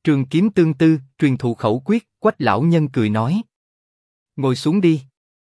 Trường kiếm tương tư, truyền thụ khẩu quyết, Quách lão nhân cười nói. Ngồi xuống đi.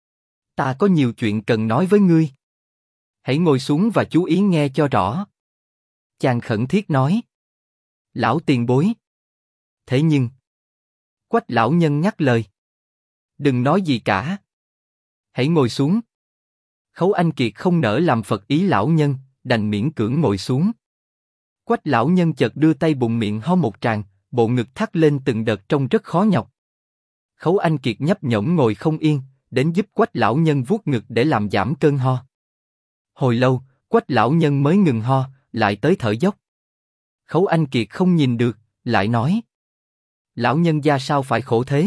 Ta có nhiều chuyện cần nói với ngươi. Hãy ngồi xuống và chú ý nghe cho rõ. Chàng khẩn thiết nói. Lão tiền bối. Thế nhưng. Quách lão nhân ngắt lời. Đừng nói gì cả. Hãy ngồi xuống. Khấu Anh Kiệt không nỡ làm phật ý lão nhân, đành miễn cưỡng ngồi xuống. Quách lão nhân chợt đưa tay bụng miệng ho một tràng, bộ ngực thắt lên từng đợt trông rất khó nhọc. Khấu Anh Kiệt nhấp nhổm ngồi không yên, đến giúp Quách lão nhân vuốt ngực để làm giảm cơn ho. Hồi lâu, Quách lão nhân mới ngừng ho, lại tới thở dốc. Khấu Anh Kiệt không nhìn được, lại nói. Lão nhân gia sao phải khổ thế?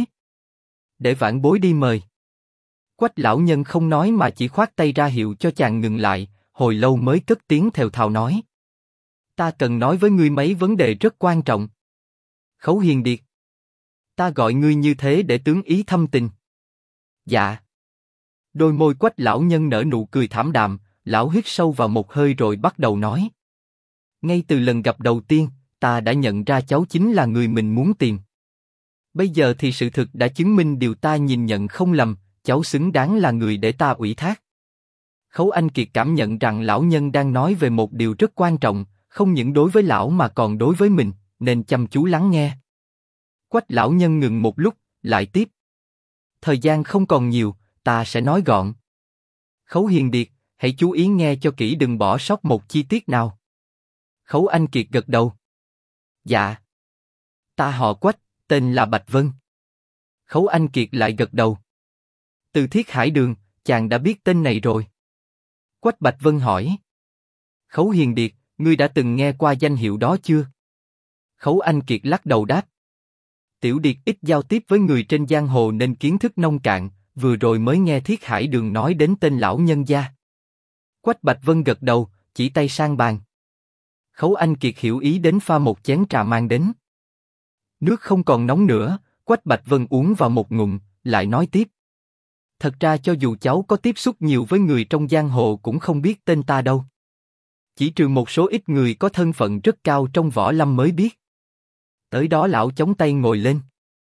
Để vãn bối đi mời. Quách lão nhân không nói mà chỉ khoát tay ra hiệu cho chàng ngừng lại, hồi lâu mới cất tiếng thều thào nói. Ta cần nói với ngươi mấy vấn đề rất quan trọng. Khấu Hiền Điệt. Ta gọi ngươi như thế để tướng ý thâm tình. Dạ. Đôi môi Quách lão nhân nở nụ cười thảm đạm, lão hít sâu vào một hơi rồi bắt đầu nói. Ngay từ lần gặp đầu tiên, ta đã nhận ra cháu chính là người mình muốn tìm. Bây giờ thì sự thực đã chứng minh điều ta nhìn nhận không lầm, cháu xứng đáng là người để ta ủy thác. Khấu Anh Kiệt cảm nhận rằng lão nhân đang nói về một điều rất quan trọng, không những đối với lão mà còn đối với mình, nên chăm chú lắng nghe. Quách lão nhân ngừng một lúc, lại tiếp. Thời gian không còn nhiều, ta sẽ nói gọn. Khấu Hiền Điệt, hãy chú ý nghe cho kỹ, đừng bỏ sót một chi tiết nào. Khấu Anh Kiệt gật đầu. Dạ. Ta họ Quách, tên là Bạch Vân. Khấu Anh Kiệt lại gật đầu. Từ Thiết Hải Đường, chàng đã biết tên này rồi. Quách Bạch Vân hỏi. Khấu Hiền Điệt, ngươi đã từng nghe qua danh hiệu đó chưa? Khấu Anh Kiệt lắc đầu đáp. Tiểu Điệt ít giao tiếp với người trên giang hồ nên kiến thức nông cạn, vừa rồi mới nghe Thiết Hải Đường nói đến tên lão nhân gia. Quách Bạch Vân gật đầu, chỉ tay sang bàn. Khấu Anh Kiệt hiểu ý đến pha một chén trà mang đến. Nước không còn nóng nữa, Quách Bạch Vân uống vào một ngụm, lại nói tiếp. Thật ra cho dù cháu có tiếp xúc nhiều với người trong giang hồ cũng không biết tên ta đâu. Chỉ trừ một số ít người có thân phận rất cao trong võ lâm mới biết. Tới đó lão chống tay ngồi lên.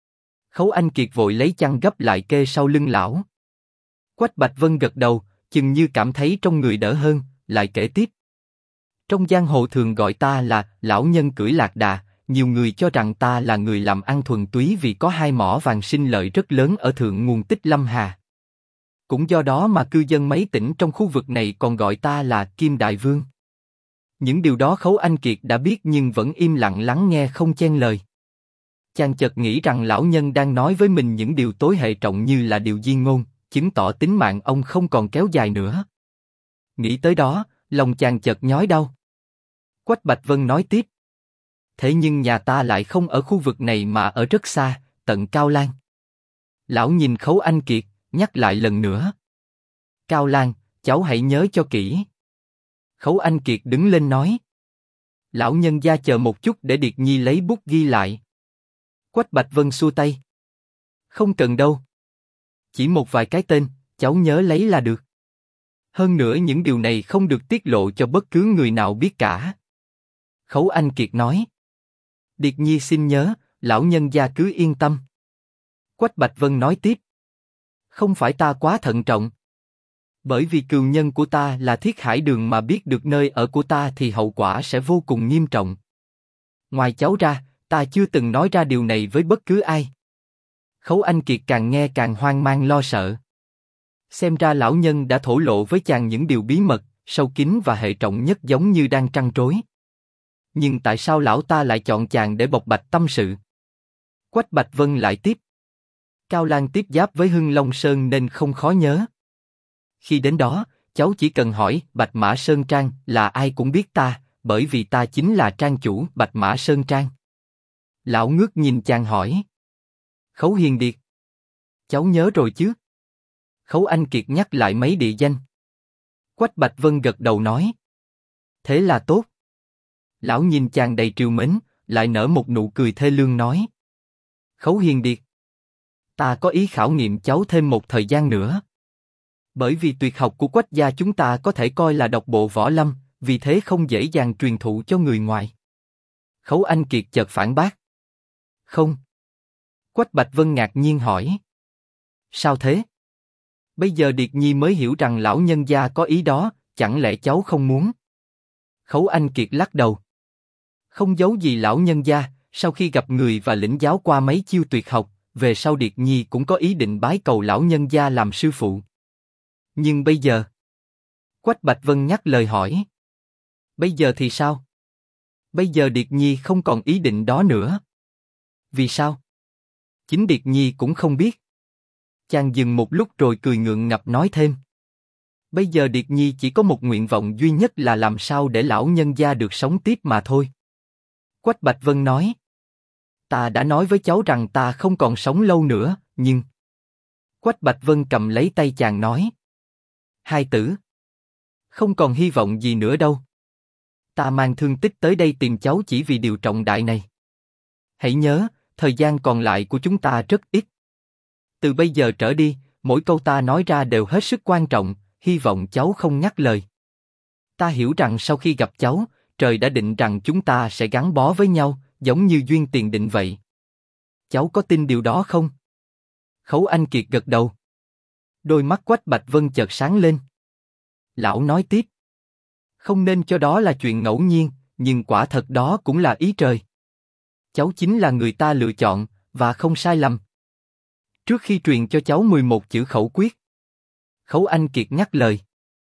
Khấu Anh Kiệt vội lấy chăn gấp lại kê sau lưng lão. Quách Bạch Vân gật đầu, chừng như cảm thấy trong người đỡ hơn, lại kể tiếp. Trong giang hồ thường gọi ta là lão nhân cưỡi lạc đà, nhiều người cho rằng ta là người làm ăn thuần túy vì có hai mỏ vàng sinh lợi rất lớn ở thượng nguồn Tích Lâm Hà. Cũng do đó mà cư dân mấy tỉnh trong khu vực này còn gọi ta là Kim Đại Vương. Những điều đó Khấu Anh Kiệt đã biết nhưng vẫn im lặng lắng nghe không chen lời. Chàng chợt nghĩ rằng lão nhân đang nói với mình những điều tối hệ trọng như là điều di ngôn, chứng tỏ tính mạng ông không còn kéo dài nữa. Nghĩ tới đó, lòng chàng chợt nhói đau. Quách Bạch Vân nói tiếp. Thế nhưng nhà ta lại không ở khu vực này mà ở rất xa, tận Cao Lan. Lão nhìn Khấu Anh Kiệt, nhắc lại lần nữa. Cao Lan, cháu hãy nhớ cho kỹ. Khấu Anh Kiệt đứng lên nói. Lão nhân gia chờ một chút để Điệt Nhi lấy bút ghi lại. Quách Bạch Vân xua tay. Không cần đâu. Chỉ một vài cái tên, cháu nhớ lấy là được. Hơn nữa những điều này không được tiết lộ cho bất cứ người nào biết cả. Khấu Anh Kiệt nói. Điệt Nhi xin nhớ, lão nhân gia cứ yên tâm. Quách Bạch Vân nói tiếp. Không phải ta quá thận trọng. Bởi vì cừu nhân của ta là Thiết Hải Đường mà biết được nơi ở của ta thì hậu quả sẽ vô cùng nghiêm trọng. Ngoài cháu ra, ta chưa từng nói ra điều này với bất cứ ai. Khấu Anh Kiệt càng nghe càng hoang mang lo sợ. Xem ra lão nhân đã thổ lộ với chàng những điều bí mật, sâu kín và hệ trọng nhất giống như đang trăn trối. Nhưng tại sao lão ta lại chọn chàng để bộc bạch tâm sự? Quách Bạch Vân lại tiếp. Cao Lan tiếp giáp với Hưng Long Sơn nên không khó nhớ. Khi đến đó, cháu chỉ cần hỏi Bạch Mã Sơn Trang là ai cũng biết ta, bởi vì ta chính là trang chủ Bạch Mã Sơn Trang. Lão ngước nhìn chàng hỏi. Khấu Hiền Điệt. Cháu nhớ rồi chứ? Khấu Anh Kiệt nhắc lại mấy địa danh. Quách Bạch Vân gật đầu nói. Thế là tốt. Lão nhìn chàng đầy trìu mến, lại nở một nụ cười thê lương nói. Khấu Hiền Điệt. Ta có ý khảo nghiệm cháu thêm một thời gian nữa. Bởi vì tuyệt học của Quách gia chúng ta có thể coi là độc bộ võ lâm, vì thế không dễ dàng truyền thụ cho người ngoài. Khấu Anh Kiệt chợt phản bác. Không. Quách Bạch Vân ngạc nhiên hỏi. Sao thế? Bây giờ Điệt Nhi mới hiểu rằng lão nhân gia có ý đó, chẳng lẽ cháu không muốn? Khấu Anh Kiệt lắc đầu. Không giấu gì lão nhân gia, sau khi gặp người và lĩnh giáo qua mấy chiêu tuyệt học, về sau Điệt Nhi cũng có ý định bái cầu lão nhân gia làm sư phụ. Nhưng bây giờ? Quách Bạch Vân nhắc lời hỏi. Bây giờ thì sao? Bây giờ Điệt Nhi không còn ý định đó nữa. Vì sao? Chính Điệt Nhi cũng không biết. Chàng dừng một lúc rồi cười ngượng ngập nói thêm. Bây giờ Điệt Nhi chỉ có một nguyện vọng duy nhất là làm sao để lão nhân gia được sống tiếp mà thôi. Quách Bạch Vân nói. Ta đã nói với cháu rằng ta không còn sống lâu nữa, nhưng... Quách Bạch Vân cầm lấy tay chàng nói. Hai tử. Không còn hy vọng gì nữa đâu. Ta mang thương tích tới đây tìm cháu chỉ vì điều trọng đại này. Hãy nhớ, thời gian còn lại của chúng ta rất ít. Từ bây giờ trở đi, mỗi câu ta nói ra đều hết sức quan trọng, hy vọng cháu không ngắt lời. Ta hiểu rằng sau khi gặp cháu, trời đã định rằng chúng ta sẽ gắn bó với nhau, giống như duyên tiền định vậy. Cháu có tin điều đó không? Khấu Anh Kiệt gật đầu. Đôi mắt Quách Bạch Vân chợt sáng lên. Lão nói tiếp. Không nên cho đó là chuyện ngẫu nhiên, nhưng quả thật đó cũng là ý trời. Cháu chính là người ta lựa chọn, và không sai lầm. Trước khi truyền cho cháu 11 chữ khẩu quyết. Khấu Anh Kiệt nhắc lời.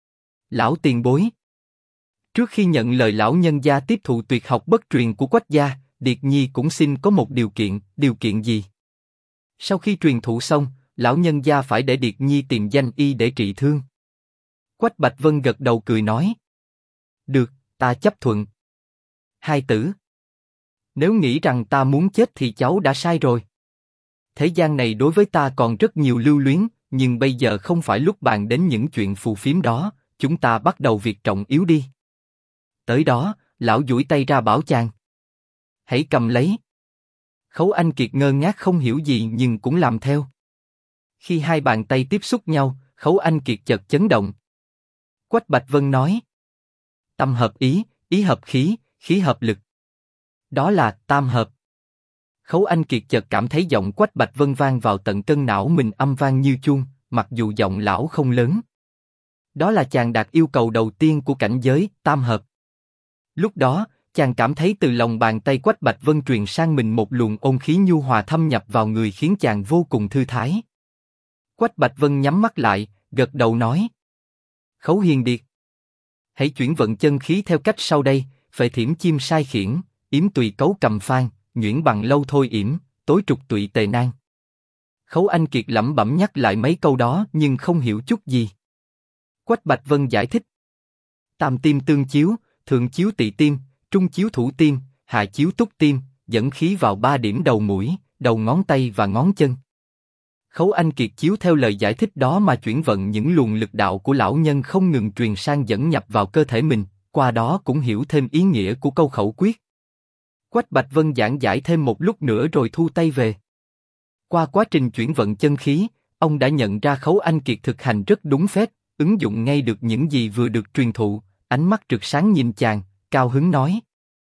Lão tiền bối. Trước khi nhận lời lão nhân gia tiếp thụ tuyệt học bất truyền của Quách gia, Điệt Nhi cũng xin có một điều kiện gì? Sau khi truyền thụ xong, lão nhân gia phải để Điệt Nhi tìm danh y để trị thương. Quách Bạch Vân gật đầu cười nói. Được, ta chấp thuận. Hai tử. Nếu nghĩ rằng ta muốn chết thì cháu đã sai rồi. Thế gian này đối với ta còn rất nhiều lưu luyến, nhưng bây giờ không phải lúc bàn đến những chuyện phù phiếm đó, chúng ta bắt đầu việc trọng yếu đi. Tới đó, lão duỗi tay ra bảo chàng. Hãy cầm lấy. Khấu Anh Kiệt ngơ ngác không hiểu gì nhưng cũng làm theo. Khi hai bàn tay tiếp xúc nhau, Khấu Anh Kiệt chợt chấn động. Quách Bạch Vân nói. Tâm hợp ý, ý hợp khí, khí hợp lực. Đó là tam hợp. Khấu Anh Kiệt chợt cảm thấy giọng Quách Bạch Vân vang vào tận cân não mình âm vang như chuông, mặc dù giọng lão không lớn. Đó là chàng đạt yêu cầu đầu tiên của cảnh giới tam hợp. Lúc đó, chàng cảm thấy từ lòng bàn tay Quách Bạch Vân truyền sang mình một luồng ôn khí nhu hòa thâm nhập vào người khiến chàng vô cùng thư thái. Quách Bạch Vân nhắm mắt lại, gật đầu nói. Khấu Hiền Điệt. Hãy chuyển vận chân khí theo cách sau đây, phệ thiểm chim sai khiển, yếm tùy cấu cầm phan, nhuyễn bằng lâu thôi yểm, tối trục tụy tề nan. Khấu Anh Kiệt lẩm bẩm nhắc lại mấy câu đó nhưng không hiểu chút gì. Quách Bạch Vân giải thích. Tam tim tương chiếu, thượng chiếu tỵ tim, trung chiếu thủ tim, hạ chiếu túc tim, dẫn khí vào 3 điểm đầu mũi, đầu ngón tay và ngón chân. Khấu Anh Kiệt chiếu theo lời giải thích đó mà chuyển vận những luồng lực đạo của lão nhân không ngừng truyền sang dẫn nhập vào cơ thể mình, qua đó cũng hiểu thêm ý nghĩa của câu khẩu quyết. Quách Bạch Vân giảng giải thêm một lúc nữa rồi thu tay về. Qua quá trình chuyển vận chân khí, ông đã nhận ra Khấu Anh Kiệt thực hành rất đúng phép, ứng dụng ngay được những gì vừa được truyền thụ, ánh mắt rực sáng nhìn chàng, cao hứng nói.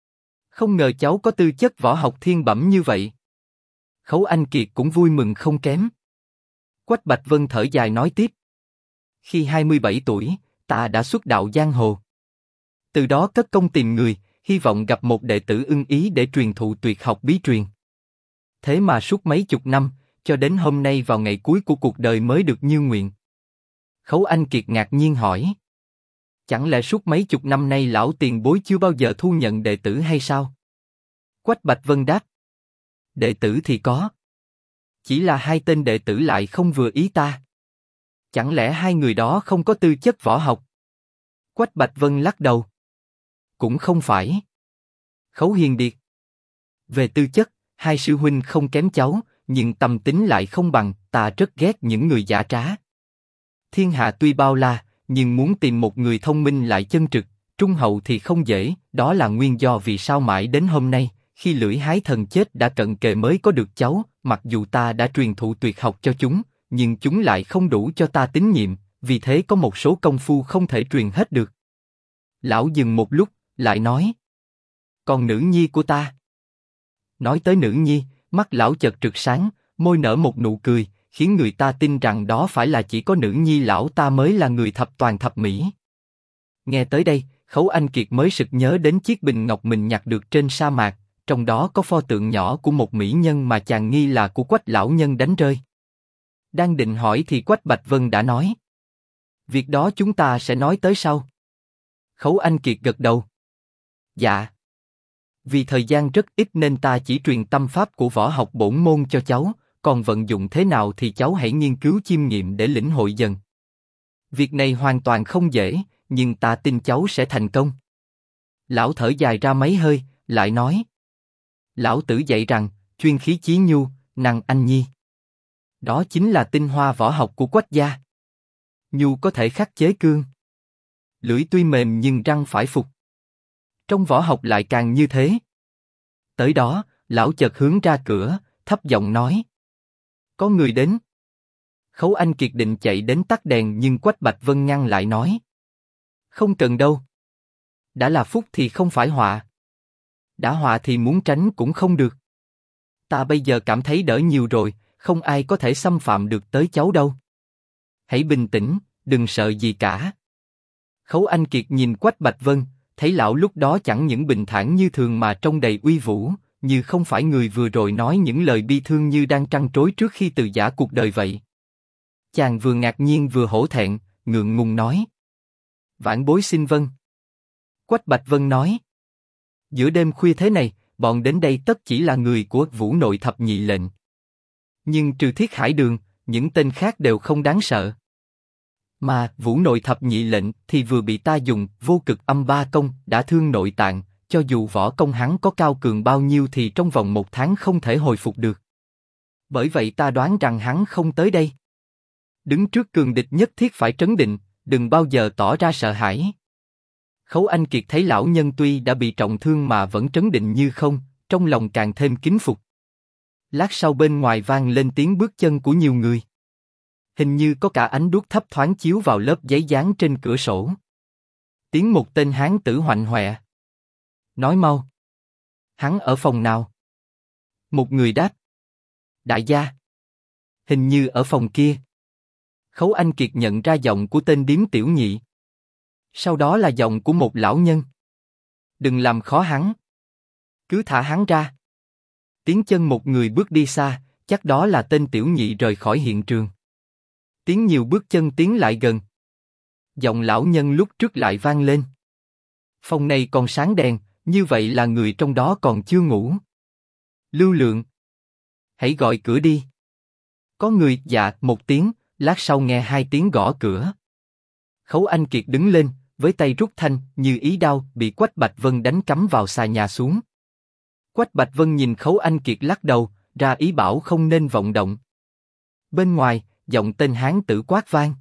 Không ngờ cháu có tư chất võ học thiên bẩm như vậy. Khấu Anh Kiệt cũng vui mừng không kém. Quách Bạch Vân thở dài nói tiếp. Khi 27 tuổi, ta đã xuất đạo giang hồ. Từ đó cất công tìm người, hy vọng gặp một đệ tử ưng ý để truyền thụ tuyệt học bí truyền. Thế mà suốt mấy chục năm, cho đến hôm nay vào ngày cuối của cuộc đời mới được như nguyện. Khấu Anh Kiệt ngạc nhiên hỏi. Chẳng lẽ suốt mấy chục năm nay lão tiền bối chưa bao giờ thu nhận đệ tử hay sao? Quách Bạch Vân đáp. Đệ tử thì có. Chỉ là hai tên đệ tử lại không vừa ý ta. Chẳng lẽ hai người đó không có tư chất võ học? Quách Bạch Vân lắc đầu. Cũng không phải. Khấu Hiền Điệt. Về tư chất, hai sư huynh không kém cháu, nhưng tâm tính lại không bằng, ta rất ghét những người giả trá. Thiên hạ tuy bao la, nhưng muốn tìm một người thông minh lại chân trực, trung hậu thì không dễ, đó là nguyên do vì sao mãi đến hôm nay, khi lưỡi hái thần chết đã cận kề mới có được cháu, mặc dù ta đã truyền thụ tuyệt học cho chúng, nhưng chúng lại không đủ cho ta tín nhiệm, vì thế có một số công phu không thể truyền hết được. Lão dừng một lúc, lại nói. Còn nữ nhi của ta? Nói tới nữ nhi, Mắt lão chợt rực sáng, môi nở một nụ cười, khiến người ta tin rằng đó phải là chỉ có nữ nhi lão ta mới là người thập toàn thập mỹ. Nghe tới đây, Khấu Anh Kiệt mới sực nhớ đến chiếc bình ngọc mình nhặt được trên sa mạc, trong đó có pho tượng nhỏ của một mỹ nhân mà chàng nghi là của Quách lão nhân đánh rơi. Đang định hỏi thì Quách Bạch Vân đã nói: việc đó chúng ta sẽ nói tới sau. Khấu Anh Kiệt gật đầu. Dạ. Vì thời gian rất ít nên ta chỉ truyền tâm pháp của võ học bổn môn cho cháu, còn vận dụng thế nào thì cháu hãy nghiên cứu chiêm nghiệm để lĩnh hội dần. Việc này hoàn toàn không dễ, nhưng ta tin cháu sẽ thành công. Lão thở dài ra mấy hơi, lại nói: lão tử dạy rằng, chuyên khí chí nhu, năng anh nhi. Đó chính là tinh hoa võ học của Quách gia. Nhu có thể khắc chế cương. Lưỡi tuy mềm nhưng răng phải phục. Trong võ học lại càng như thế. Tới đó, lão chợt hướng ra cửa, thấp giọng nói: có người đến. Khấu Anh Kiệt định chạy đến tắt đèn nhưng Quách Bạch Vân ngăn lại nói: không cần đâu. Đã là phúc thì không phải họa. Đã họa thì muốn tránh cũng không được. Ta bây giờ cảm thấy đỡ nhiều rồi, không ai có thể xâm phạm được tới cháu đâu. Hãy bình tĩnh, đừng sợ gì cả. Khấu Anh Kiệt nhìn Quách Bạch Vân, thấy lão lúc đó chẳng những bình thản như thường mà trông đầy uy vũ, như không phải người vừa rồi nói những lời bi thương như đang trăn trối trước khi từ giã cuộc đời vậy. Chàng vừa ngạc nhiên vừa hổ thẹn, ngượng ngùng nói: vãn bối xin vâng. Quách Bạch Vân nói: giữa đêm khuya thế này, bọn đến đây tất chỉ là người của Vũ Nội thập nhị lệnh. Nhưng trừ Thiết Hải Đường, những tên khác đều không đáng sợ. Mà Vũ Nội thập nhị lệnh thì vừa bị ta dùng vô cực âm ba công đã thương nội tạng, cho dù võ công hắn có cao cường bao nhiêu thì trong vòng 1 tháng không thể hồi phục được. Bởi vậy ta đoán rằng hắn không tới đây. Đứng trước cường địch nhất thiết phải trấn định, đừng bao giờ tỏ ra sợ hãi. Khấu Anh Kiệt thấy lão nhân tuy đã bị trọng thương mà vẫn trấn định như không, trong lòng càng thêm kính phục. Lát sau bên ngoài vang lên tiếng bước chân của nhiều người. Hình như có cả ánh đuốc thấp thoáng chiếu vào lớp giấy dán trên cửa sổ. Tiếng một tên hán tử hoạnh hoẹ: nói mau. Hắn ở phòng nào? Một người đáp: đại gia. Hình như ở phòng kia. Khấu Anh Kiệt nhận ra giọng của tên điếm tiểu nhị. Sau đó là giọng của một lão nhân: đừng làm khó hắn. Cứ thả hắn ra. Tiếng chân một người bước đi xa, chắc đó là tên tiểu nhị rời khỏi hiện trường. Tiếng nhiều bước chân tiến lại gần. Giọng lão nhân lúc trước lại vang lên: phòng này còn sáng đèn, như vậy là người trong đó còn chưa ngủ. Lưu Lượng, hãy gọi cửa đi. Có người dạ một tiếng, lát sau nghe 2 tiếng gõ cửa. Khấu Anh Kiệt đứng lên, với tay rút thanh như ý đao bị Quách Bạch Vân đánh cắm vào xà nhà xuống. Quách Bạch Vân nhìn Khấu Anh Kiệt lắc đầu, ra ý bảo không nên vọng động. Bên ngoài, giọng tên hán tử quát vang: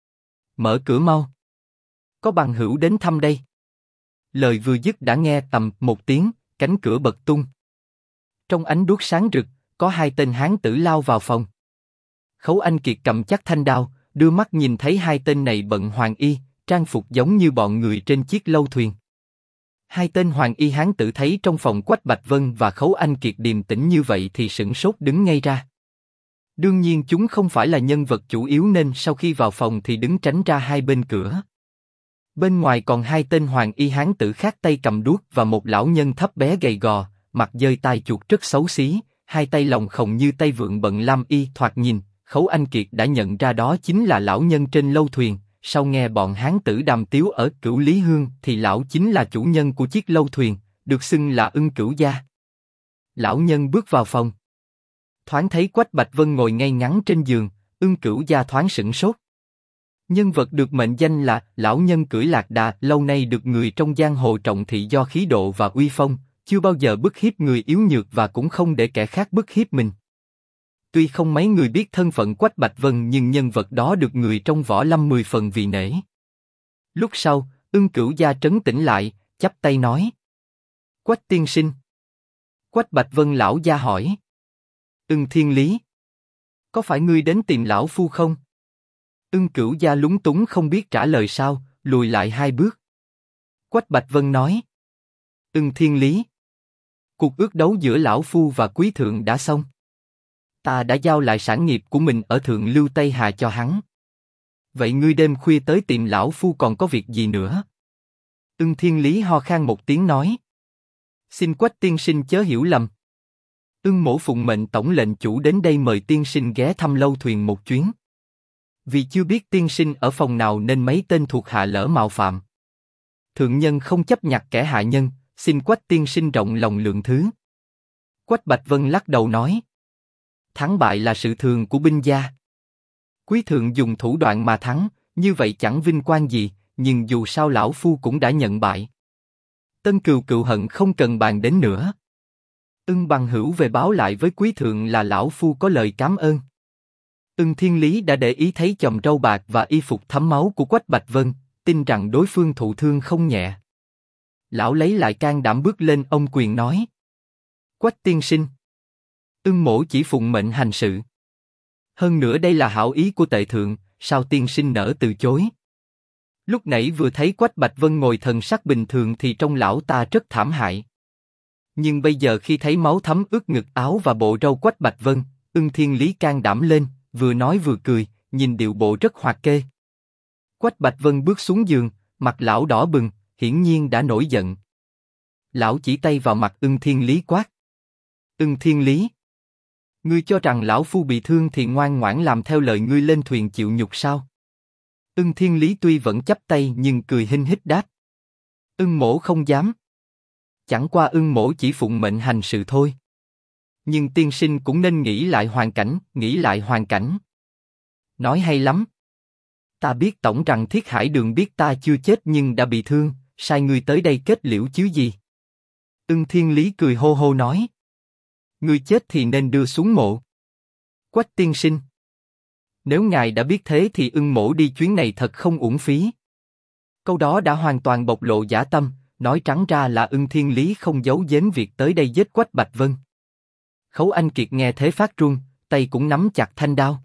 mở cửa mau. Có bằng hữu đến thăm đây. Lời vừa dứt đã nghe tầm một tiếng, cánh cửa bật tung. Trong ánh đuốc sáng rực, có 2 tên hán tử lao vào phòng. Khấu Anh Kiệt cầm chắc thanh đao, đưa mắt nhìn thấy 2 tên này bận hoàng y, trang phục giống như bọn người trên chiếc lâu thuyền. 2 tên hoàng y hán tử thấy trong phòng Quách Bạch Vân và Khấu Anh Kiệt điềm tĩnh như vậy thì sửng sốt đứng ngay ra. Đương nhiên chúng không phải là nhân vật chủ yếu nên sau khi vào phòng thì đứng tránh ra hai bên cửa. Bên ngoài còn 2 tên hoàng y hán tử khác tay cầm đuốc và một lão nhân thấp bé gầy gò, mặt dơi tai chuột rất xấu xí, 2 tay lồng khồng như tay vượn bận lam y. Thoạt nhìn, Khấu Anh Kiệt đã nhận ra đó chính là lão nhân trên lâu thuyền. Sau nghe bọn hán tử đàm tiếu ở Cửu Lý Hương thì lão chính là chủ nhân của chiếc lâu thuyền, được xưng là Ưng Cửu gia. Lão nhân bước vào phòng. Thoáng thấy Quách Bạch Vân ngồi ngay ngắn trên giường, Ưng Cửu gia thoáng sửng sốt. Nhân vật được mệnh danh là lão nhân cưỡi lạc đà lâu nay được người trong giang hồ trọng thị do khí độ và uy phong, chưa bao giờ bức hiếp người yếu nhược và cũng không để kẻ khác bức hiếp mình. Tuy không mấy người biết thân phận Quách Bạch Vân nhưng nhân vật đó được người trong võ lâm 10 phần vì nể. Lúc sau, Ưng Cửu gia trấn tĩnh lại, chắp tay nói: Quách tiên sinh. Quách Bạch Vân lão gia hỏi: Ưng Thiên Lý, có phải ngươi đến tìm lão phu không? Ưng Cửu gia lúng túng không biết trả lời sao, lùi lại 2 bước. Quách Bạch Vân nói: Ưng Thiên Lý, Cuộc ước đấu giữa lão phu và quý thượng đã xong. Ta đã giao lại sản nghiệp của mình ở Thượng Lưu Tây Hà cho hắn. Vậy ngươi đêm khuya tới tìm lão phu còn có việc gì nữa? Ưng Thiên Lý ho khan một tiếng nói. Xin Quách tiên sinh chớ hiểu lầm. Ưng Mỗ phụng mệnh tổng lệnh chủ đến đây mời tiên sinh ghé thăm lâu thuyền một chuyến. Vì chưa biết tiên sinh ở phòng nào nên mấy tên thuộc hạ lỡ mạo phạm. Thượng nhân không chấp nhặt kẻ hạ nhân, xin Quách tiên sinh rộng lòng lượng thứ. Quách Bạch Vân lắc đầu nói. Thắng bại là sự thường của binh gia. Quý thượng dùng thủ đoạn mà thắng, như vậy chẳng vinh quang gì, nhưng dù sao lão phu cũng đã nhận bại. Tân cừu cựu hận không cần bàn đến nữa. Ưng bằng hữu về báo lại với quý thượng là lão phu có lời cảm ơn. Ưng Thiên Lý đã để ý thấy chòm râu bạc và y phục thấm máu của Quách Bạch Vân, tin rằng đối phương thụ thương không nhẹ. Lão lấy lại can đảm bước lên ôm quyền nói. Quách tiên sinh. Ưng Mỗ chỉ phụng mệnh hành sự. Hơn nữa đây là hảo ý của tệ thượng, sao tiên sinh nỡ từ chối? Lúc nãy vừa thấy Quách Bạch Vân ngồi thần sắc bình thường thì trong lão ta rất thảm hại. Nhưng bây giờ khi thấy máu thấm ướt ngực áo và bộ râu Quách Bạch Vân, Ưng Thiên Lý can đảm lên, vừa nói vừa cười, nhìn điệu bộ rất hoạt kê. Quách Bạch Vân bước xuống giường, mặt lão đỏ bừng, hiển nhiên đã nổi giận. Lão chỉ tay vào mặt Ưng Thiên Lý quát. Ưng Thiên Lý, ngươi cho rằng lão phu bị thương thì ngoan ngoãn làm theo lời ngươi lên thuyền chịu nhục sao? Ưng Thiên Lý tuy vẫn chắp tay nhưng cười hinh hít đáp. Ưng Mỗ không dám. Chẳng qua Ưng Mỗ chỉ phụng mệnh hành sự thôi. Nhưng tiên sinh cũng nên nghĩ lại hoàn cảnh, nghĩ lại hoàn cảnh. Nói hay lắm. Ta biết tổng rằng Thiết Hải Đường biết ta chưa chết nhưng đã bị thương, sai ngươi tới đây kết liễu chứ gì. Ưng Thiên Lý cười hô hô nói. Ngươi chết thì nên đưa xuống mộ. Quách tiên sinh. Nếu ngài đã biết thế thì Ưng Mỗ đi chuyến này thật không uổng phí. Câu đó đã hoàn toàn bộc lộ dã tâm, nói trắng ra là Ưng Thiên Lý không giấu giếm việc tới đây giết Quách Bạch Vân. Khấu Anh Kiệt nghe thế phát run, tay cũng nắm chặt thanh đao.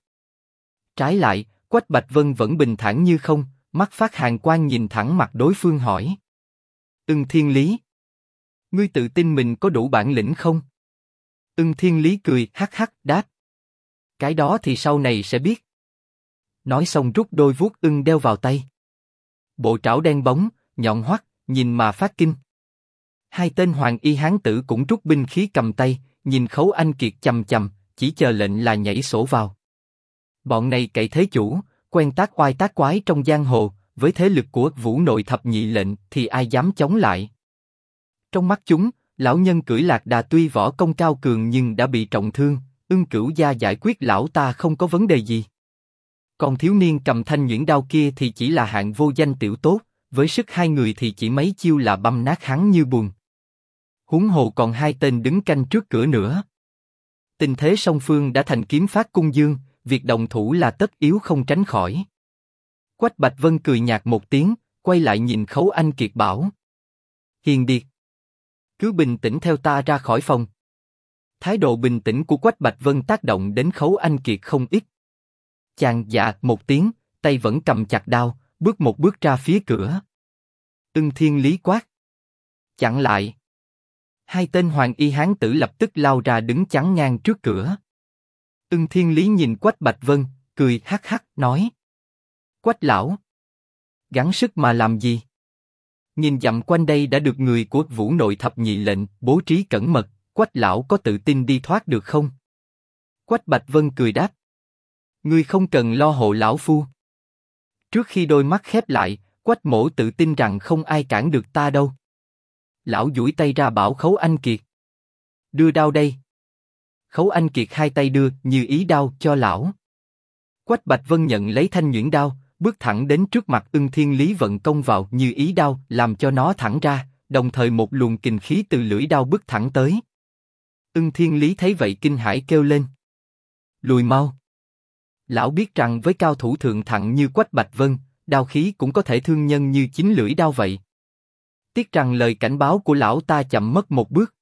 Trái lại, Quách Bạch Vân vẫn bình thản như không, mắt phát hàn quang nhìn thẳng mặt đối phương hỏi. Ưng Thiên Lý, ngươi tự tin mình có đủ bản lĩnh không? Ưng Thiên Lý cười hắc hắc đáp. Cái đó thì sau này sẽ biết. Nói xong rút đôi vuốt ưng đeo vào tay. Bộ trảo đen bóng, nhọn hoắt, nhìn mà phát kinh. Hai tên hoàng y hán tử cũng rút binh khí cầm tay, nhìn Khấu Anh Kiệt chằm chằm, chỉ chờ lệnh là nhảy sổ vào. Bọn này cậy thế chủ, quen tác oai tác quái trong giang hồ, với thế lực của Vũ Nội thập nhị lệnh thì ai dám chống lại? Trong mắt chúng, lão nhân cưỡi lạc đà tuy võ công cao cường nhưng đã bị trọng thương, Ưng Cửu gia giải quyết lão ta không có vấn đề gì. Còn thiếu niên cầm thanh nhuyễn đao kia thì chỉ là hạng vô danh tiểu tốt, với sức hai người thì chỉ mấy chiêu là băm nát hắn như bùn. Huống hồ còn hai tên đứng canh trước cửa nữa. Tình thế song phương đã thành kiếm phát cung dương, việc động thủ là tất yếu không tránh khỏi. Quách Bạch Vân cười nhạt một tiếng, quay lại nhìn Khấu Anh Kiệt bảo. Hiền Điệt, cứ bình tĩnh theo ta ra khỏi phòng. Thái độ bình tĩnh của Quách Bạch Vân tác động đến Khấu Anh Kiệt không ít. Chàng dạ một tiếng, tay vẫn cầm chặt đao, bước một bước ra phía cửa. Ưng Thiên Lý quát. Chặn lại. Hai tên hoàng y hán tử lập tức lao ra đứng chắn ngang trước cửa. Ưng Thiên Lý nhìn Quách Bạch Vân, cười hắc hắc nói. Quách lão, gắng sức mà làm gì? Nhìn dặm quanh đây đã được người của Vũ Nội thập nhị lệnh bố trí cẩn mật, Quách lão có tự tin đi thoát được không? Quách Bạch Vân cười đáp. Ngươi không cần lo hộ lão phu. Trước khi đôi mắt khép lại, Quách mỗ tự tin rằng không ai cản được ta đâu. Lão duỗi tay ra bảo Khấu Anh Kiệt. Đưa đao đây. Khấu Anh Kiệt hai tay đưa như ý đao cho lão. Quách Bạch Vân nhận lấy thanh nhuyễn đao, bước thẳng đến trước mặt Ưng Thiên Lý vận công vào như ý đao, làm cho nó thẳng ra, đồng thời một luồng kình khí từ lưỡi đao bước thẳng tới. Ưng Thiên Lý thấy vậy kinh hãi kêu lên. Lùi mau. Lão biết rằng với cao thủ thượng thặng như Quách Bạch Vân, đao khí cũng có thể thương nhân như chính lưỡi đao vậy. Tiếc rằng lời cảnh báo của lão ta chậm mất một bước.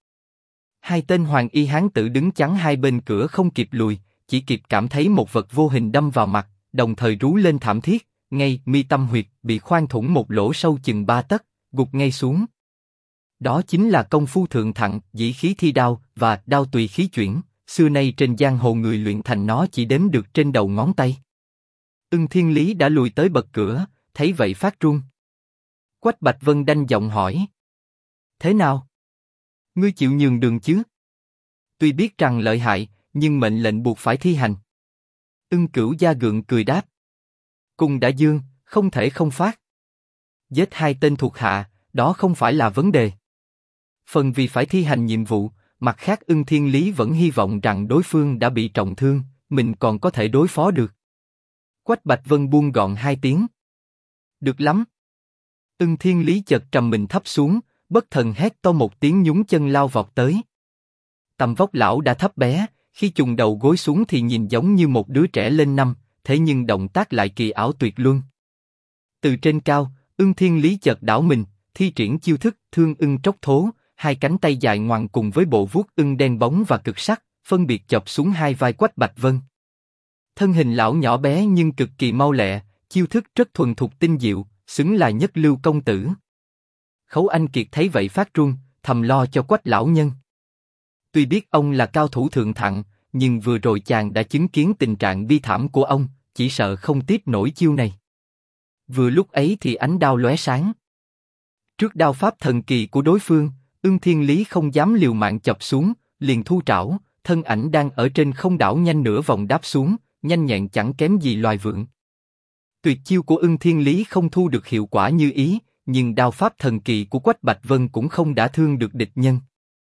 Hai tên hoàng y hán tử đứng chắn hai bên cửa không kịp lùi, chỉ kịp cảm thấy một vật vô hình đâm vào mặt, đồng thời rú lên thảm thiết, ngay mi tâm huyệt bị khoan thủng một lỗ sâu chừng 3 tấc, gục ngay xuống. Đó chính là công phu thượng thặng, dĩ khí thi đao và đao tùy khí chuyển, xưa nay trên giang hồ người luyện thành nó chỉ đếm được trên đầu ngón tay. Ưng Thiên Lý đã lùi tới bậc cửa, thấy vậy phát run. Quách Bạch Vân đanh giọng hỏi: thế nào? Ngươi chịu nhường đường chứ? Tuy biết rằng lợi hại, nhưng mệnh lệnh buộc phải thi hành. Ưng Cửu Gia gượng cười đáp: cung đã dương, không thể không phát. Giết 2 tên thuộc hạ, đó không phải là vấn đề. Phần vì phải thi hành nhiệm vụ, mặt khác Ưng Thiên Lý vẫn hy vọng rằng đối phương đã bị trọng thương, mình còn có thể đối phó được. Quách Bạch Vân buông gọn 2 tiếng. Được lắm. Ưng Thiên Lý chợt trầm mình thấp xuống, bất thần hét to một tiếng nhún chân lao vọt tới. Tầm vóc lão đã thấp bé, khi chùng đầu gối xuống thì nhìn giống như một đứa trẻ lên năm, thế nhưng động tác lại kỳ ảo tuyệt luân. Từ trên cao, Ưng Thiên Lý chợt đảo mình, thi triển chiêu thức thương ưng tróc thố, 2 cánh tay dài ngoằng cùng với bộ vuốt ưng đen bóng và cực sắc, phân biệt chọc xuống 2 vai Quách Bạch Vân. Thân hình lão nhỏ bé nhưng cực kỳ mau lẹ, chiêu thức rất thuần thục tinh diệu, xứng là nhất lưu công tử. Khấu Anh Kiệt thấy vậy phát run, thầm lo cho Quách lão nhân. Tuy biết ông là cao thủ thượng thặng, nhưng vừa rồi chàng đã chứng kiến tình trạng bi thảm của ông, chỉ sợ không tiếp nổi chiêu này. Vừa lúc ấy thì ánh đao lóe sáng. Trước đao pháp thần kỳ của đối phương, Ưng Thiên Lý không dám liều mạng chọc xuống, liền thu trảo, thân ảnh đang ở trên không đảo nhanh nửa vòng đáp xuống, nhanh nhẹn chẳng kém gì loài vượn. Tuyệt chiêu của Ưng Thiên Lý không thu được hiệu quả như ý, nhưng đao pháp thần kỳ của Quách Bạch Vân cũng không đả thương được địch nhân.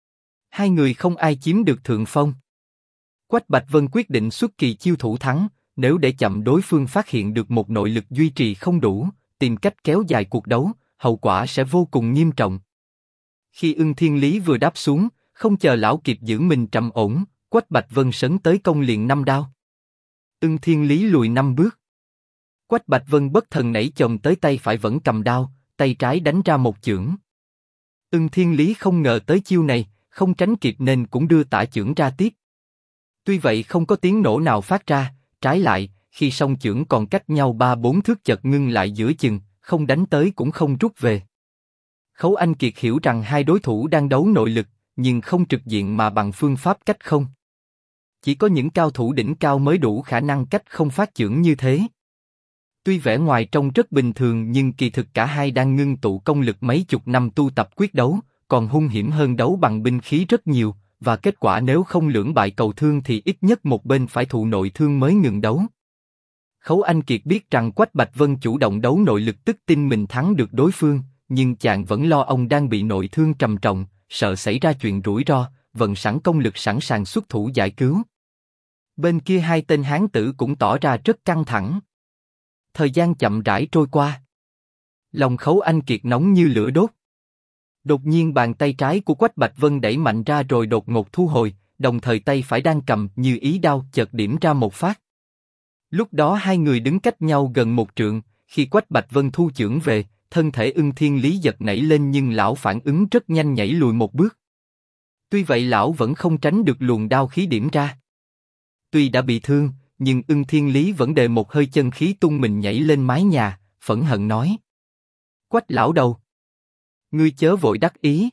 2 người không ai chiếm được thượng phong. Quách Bạch Vân quyết định xuất kỳ chiêu thủ thắng, nếu để chậm đối phương phát hiện được một nội lực duy trì không đủ, tìm cách kéo dài cuộc đấu, hậu quả sẽ vô cùng nghiêm trọng. Khi Ưng Thiên Lý vừa đáp xuống, không chờ lão kịp giữ mình trầm ổn, Quách Bạch Vân sấn tới công liền 5 đao. Ưng Thiên Lý lùi 5 bước. Quách Bạch Vân bất thần nảy chồm tới tay phải vẫn cầm đao, tay trái đánh ra một chưởng. Ưng Thiên Lý không ngờ tới chiêu này, không tránh kịp nên cũng đưa tả chưởng ra tiếp. Tuy vậy không có tiếng nổ nào phát ra, trái lại, khi song chưởng còn cách nhau 3-4 thước chợt ngưng lại giữa chừng, không đánh tới cũng không rút về. Khấu Anh Kiệt hiểu rằng 2 đối thủ đang đấu nội lực, nhưng không trực diện mà bằng phương pháp cách không. Chỉ có những cao thủ đỉnh cao mới đủ khả năng cách không phát chưởng như thế. Tuy vẻ ngoài trông rất bình thường nhưng kỳ thực cả hai đang ngưng tụ công lực mấy chục năm tu tập quyết đấu, còn hung hiểm hơn đấu bằng binh khí rất nhiều, và kết quả nếu không lưỡng bại cầu thương thì ít nhất một bên phải thụ nội thương mới ngừng đấu. Khấu Anh Kiệt biết rằng Quách Bạch Vân chủ động đấu nội lực tức tin mình thắng được đối phương, nhưng chàng vẫn lo ông đang bị nội thương trầm trọng, sợ xảy ra chuyện rủi ro, vận sẵn công lực sẵn sàng xuất thủ giải cứu. Bên kia 2 tên hán tử cũng tỏ ra rất căng thẳng. Thời gian chậm rãi trôi qua. Lòng Khấu Anh Kiệt nóng như lửa đốt. Đột nhiên bàn tay trái của Quách Bạch Vân đẩy mạnh ra rồi đột ngột thu hồi, đồng thời tay phải đang cầm như ý đao chợt điểm ra một phát. Lúc đó 2 người đứng cách nhau gần 1 trượng, khi Quách Bạch Vân thu chưởng về, thân thể Ưng Thiên Lý giật nảy lên nhưng lão phản ứng rất nhanh nhảy lùi 1 bước. Tuy vậy lão vẫn không tránh được luồng đao khí điểm ra. Tuy đã bị thương, nhưng Ưng Thiên Lý vẫn đề một hơi chân khí tung mình nhảy lên mái nhà, phẫn hận nói: Quách lão đầu, ngươi chớ vội đắc ý.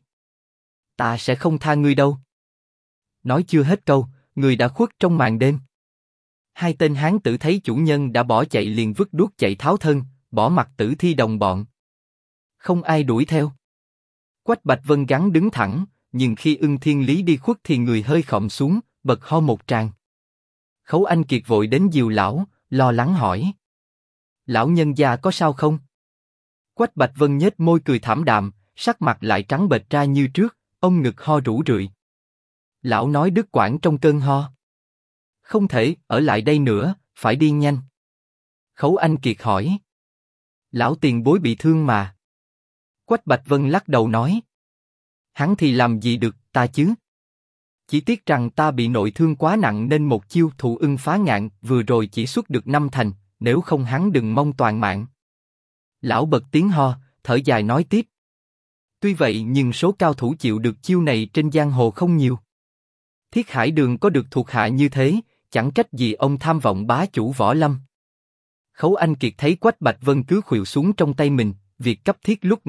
Ta sẽ không tha ngươi đâu. Nói chưa hết câu, người đã khuất trong màn đêm. 2 tên hán tử thấy chủ nhân đã bỏ chạy liền vứt đuốc chạy tháo thân, bỏ mặc tử thi đồng bọn. Không ai đuổi theo. Quách Bạch Vân gắng đứng thẳng, nhưng khi Ưng Thiên Lý đi khuất thì người hơi khom xuống, bật ho một tràng. Khấu Anh Kiệt vội đến dìu lão, lo lắng hỏi: Lão nhân gia có sao không? Quách Bạch Vân nhếch môi cười thảm đạm, sắc mặt lại trắng bệch ra như trước, ông ngực ho rũ rượi. Lão nói đứt quãng trong cơn ho. Không thể ở lại đây nữa, phải đi nhanh. Khấu Anh Kiệt hỏi: Lão tiền bối bị thương mà. Quách Bạch Vân lắc đầu nói: Hắn thì làm gì được ta chứ? Chỉ tiếc rằng ta bị nội thương quá nặng nên một chiêu thụ ưng phá ngạn vừa rồi chỉ xuất được 5 thành, nếu không hắn đừng mong toàn mạng. Lão bật tiếng ho, thở dài nói tiếp: Tuy vậy nhưng số cao thủ chịu được chiêu này trên giang hồ không nhiều. Thiết Hải Đường có được thuộc hạ như thế, chẳng trách gì ông tham vọng bá chủ võ lâm. Khấu Anh Kiệt thấy Quách Bạch Vân cứ khuỵu xuống trong tay mình, việc cấp thiết lúc này,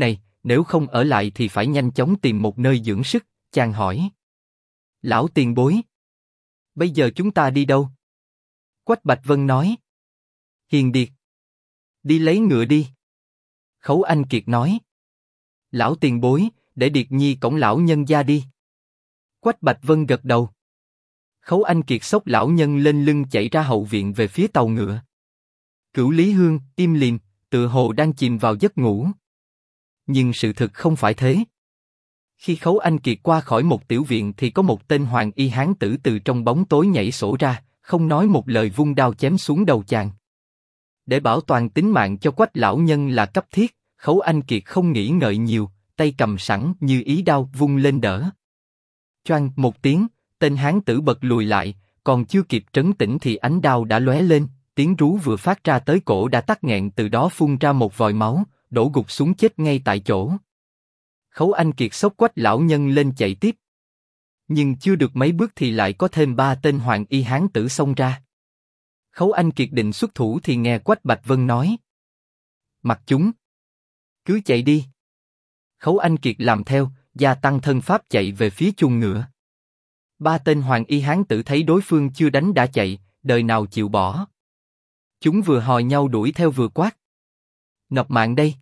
nếu không ở lại thì phải nhanh chóng tìm một nơi dưỡng sức, chàng hỏi. Lão tiền bối. Bây giờ chúng ta đi đâu? Quách Bạch Vân nói. Hiền Điệt. Đi lấy ngựa đi. Khấu Anh Kiệt nói. Lão tiền bối, để Điệt Nhi cõng lão nhân gia đi. Quách Bạch Vân gật đầu. Khấu Anh Kiệt xốc lão nhân lên lưng chạy ra hậu viện về phía tàu ngựa. Cửu Lý Hương im lìm, tựa hồ đang chìm vào giấc ngủ. Nhưng sự thực không phải thế. Khi Khấu Anh Kiệt qua khỏi một tiểu viện thì có một tên hoàng y hán tử từ trong bóng tối nhảy sổ ra, không nói một lời vung đao chém xuống đầu chàng. Để bảo toàn tính mạng cho Quách lão nhân là cấp thiết, Khấu Anh Kiệt không nghĩ ngợi nhiều, tay cầm sẵn như ý đao vung lên đỡ. Choang một tiếng, tên hán tử bật lùi lại, còn chưa kịp trấn tĩnh thì ánh đao đã lóe lên, tiếng rú vừa phát ra tới cổ đã tắc nghẹn, từ đó phun ra một vòi máu, đổ gục xuống chết ngay tại chỗ. Khấu Anh Kiệt xốc Quách lão nhân lên chạy tiếp. Nhưng chưa được mấy bước thì lại có thêm 3 tên hoàng y hán tử xông ra. Khấu Anh Kiệt định xuất thủ thì nghe Quách Bạch Vân nói. Mặc chúng. Cứ chạy đi. Khấu Anh Kiệt làm theo, gia tăng thân pháp chạy về phía chuồng ngựa. 3 tên hoàng y hán tử thấy đối phương chưa đánh đã chạy, đời nào chịu bỏ. Chúng vừa hò nhau đuổi theo vừa quát. Nộp mạng đây.